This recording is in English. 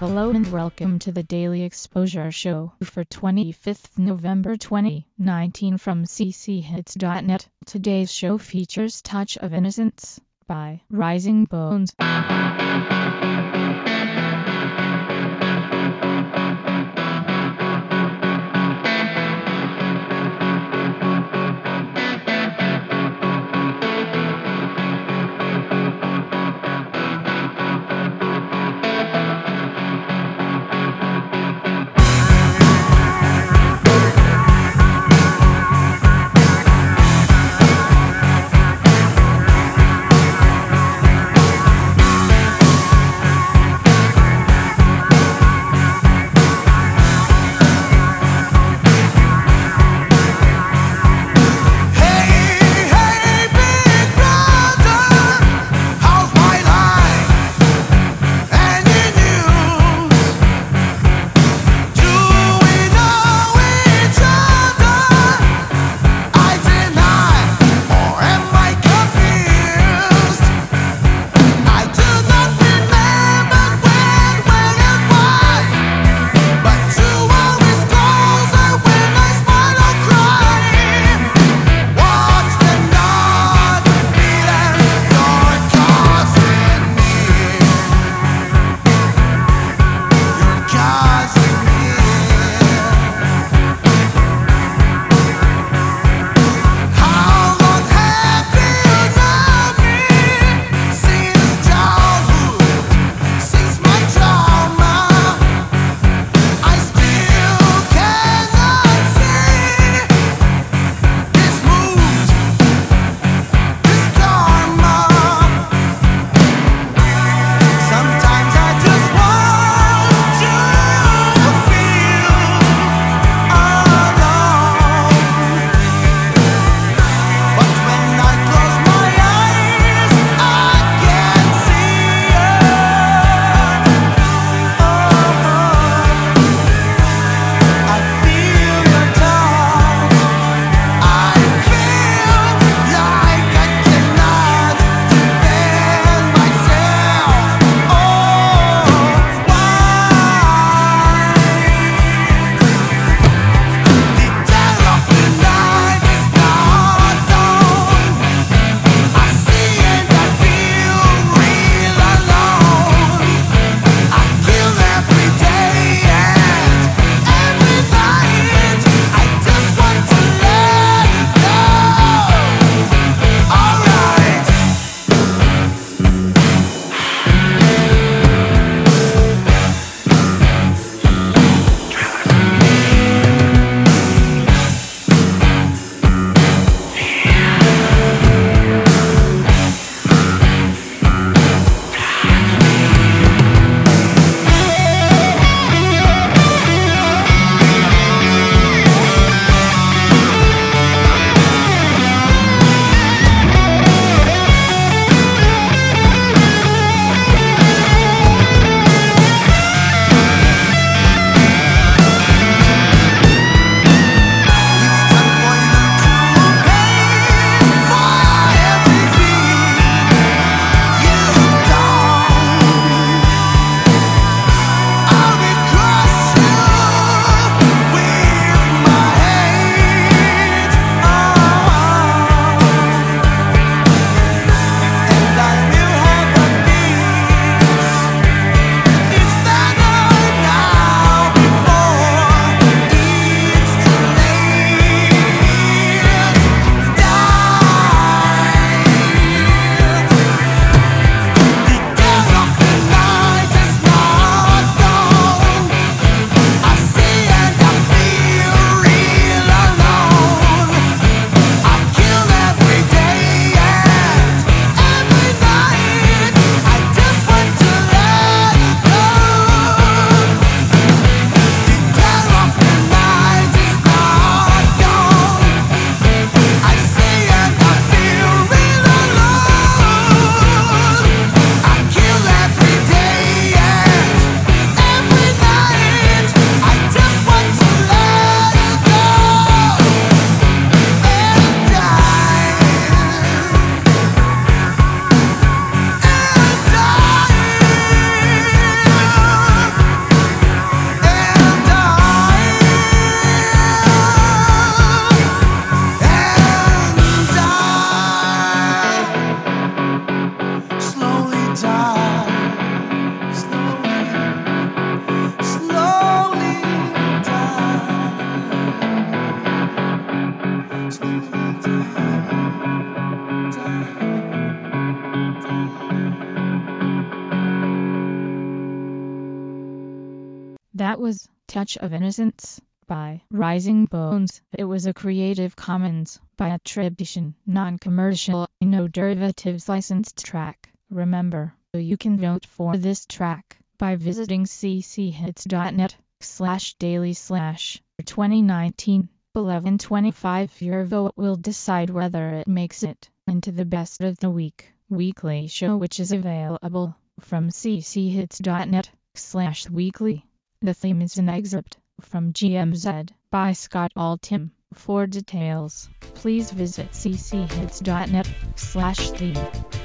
Hello and welcome to the Daily Exposure Show for 25th November 2019 from cchits.net. Today's show features Touch of Innocence by Rising Bones. That was Touch of Innocence by Rising Bones. It was a Creative Commons by attribution, non-commercial, no derivatives licensed track. Remember, you can vote for this track by visiting cchits.net/daily/2019 11:25. Your vote will decide whether it makes it into the best of the week weekly show, which is available from cchits.net/weekly. The theme is an excerpt from GMZ by Scott Altham. For details, please visit cchits.net/theme.